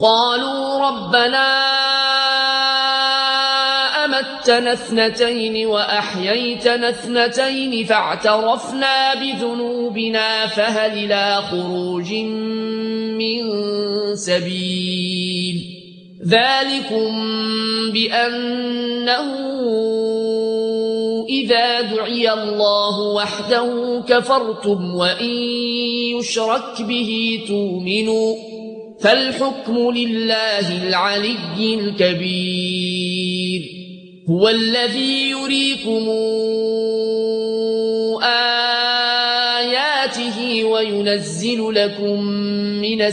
قالوا ربنا أمتنا اثنتين وأحييتنا اثنتين فاعترفنا بذنوبنا فهل إلى خروج من سبيل ذلكم بأنه إذا دعي الله وحده كفرتم وإن يشرك به تؤمنوا فالحكم لله العلي الكبير هو الذي يريكم آياته وينزل لكم من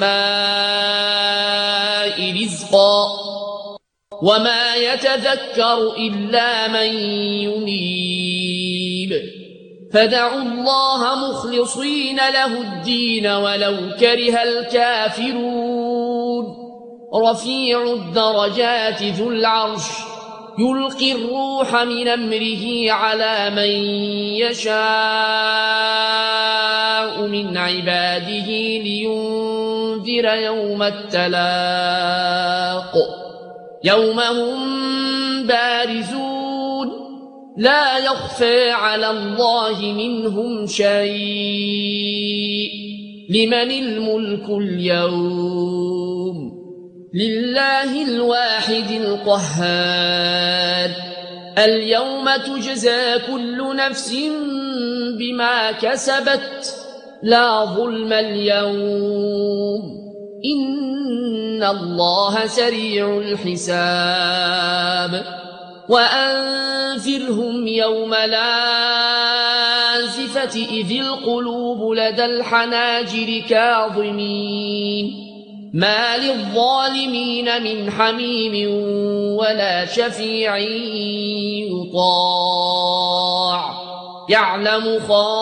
السماء رزقا وما يتذكر إلا من ينيب فدعوا الله مخلصين له الدين ولو كره الكافرون رفيع الدرجات ذو العرش يلقي الروح من أمره على من يشاء من عباده لينذر يوم التلاق يوم هم بارزون لا يخفى على الله منهم شيء لمن الملك اليوم لله الواحد القهار اليوم تجزى كل نفس بما كسبت لا ظلم اليوم إن الله سريع الحساب وأنذرهم يوم الآزفة إذ القلوب لدى الحناجر كاظمين ما للظالمين من حميم ولا شفيع يطاع يعلم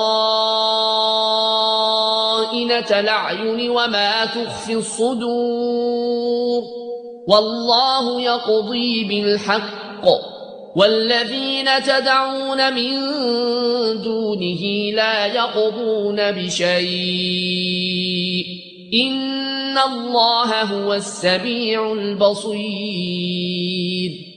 خائنة الأعين وما تخفي الصدور والله يقضي بالحق والذين تدعون من دونه لا يقضون بشيء إن الله هو السميع البصير